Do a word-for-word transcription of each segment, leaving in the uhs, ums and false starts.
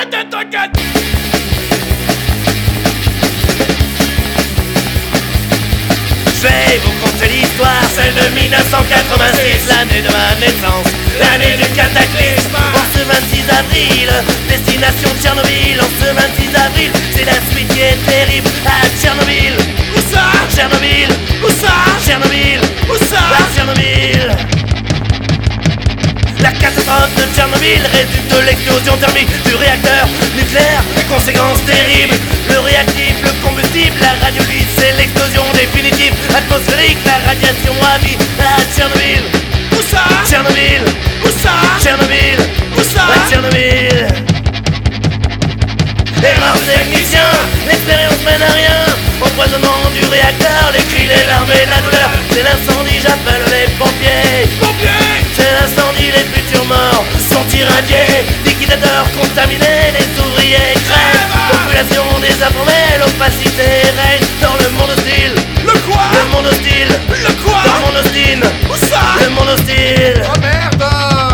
T'inquiète, t'inquiète. Je vais vous conter l'histoire, celle de mille neuf cent quatre-vingt-six, l'année de ma naissance, l'année du cataclysme. En ce vingt-six avril, destination Tchernobyl. En ce vingt-six avril, c'est la suite qui est terrible à Tchernobyl. Où ça? Tchernobyl, Où ça? Tchernobyl, Où ça? à Tchernobyl. La catastrophe de Tchernobyl résulte de l'explosion thermique du réacteur nucléaire. Les conséquences terribles, le réactif, le combustible, la radiolyse, c'est l'explosion définitive atmosphérique. La radiation à vie à Tchernobyl. Où ça? Tchernobyl, Où ça? Tchernobyl, Où ça? à Tchernobyl. Erreur technicien, l'expérience mène à rien. Empoisonnement du réacteur, les cris, les larmes et la douleur. C'est l'incendie, j'appelle les pompiers. Pompiers! C'est l'incendie, les futurs morts sont irradiés. Liquidateurs contaminés, les ouvriers crèvent. Population désinformée, l'opacité règne dans le monde hostile. Le quoi? Le monde hostile, Le quoi? le monde hostile, Où ça? le monde hostile. Oh merde!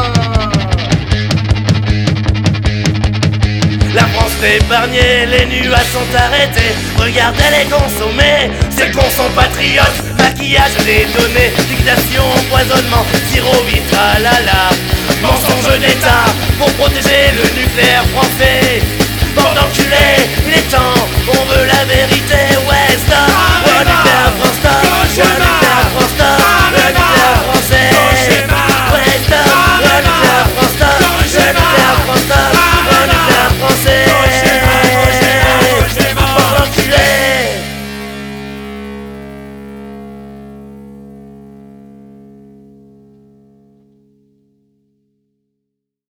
La France fait épargner, les nuages sont arrêtés. Regardez les consommer, ces cons sont patriotes. Maquillage des données, dictation, empoisonnement, sirop, vitralala. Mensonge d'État pour protéger le nucléaire français. Bande d'enculés, il est temps, on veut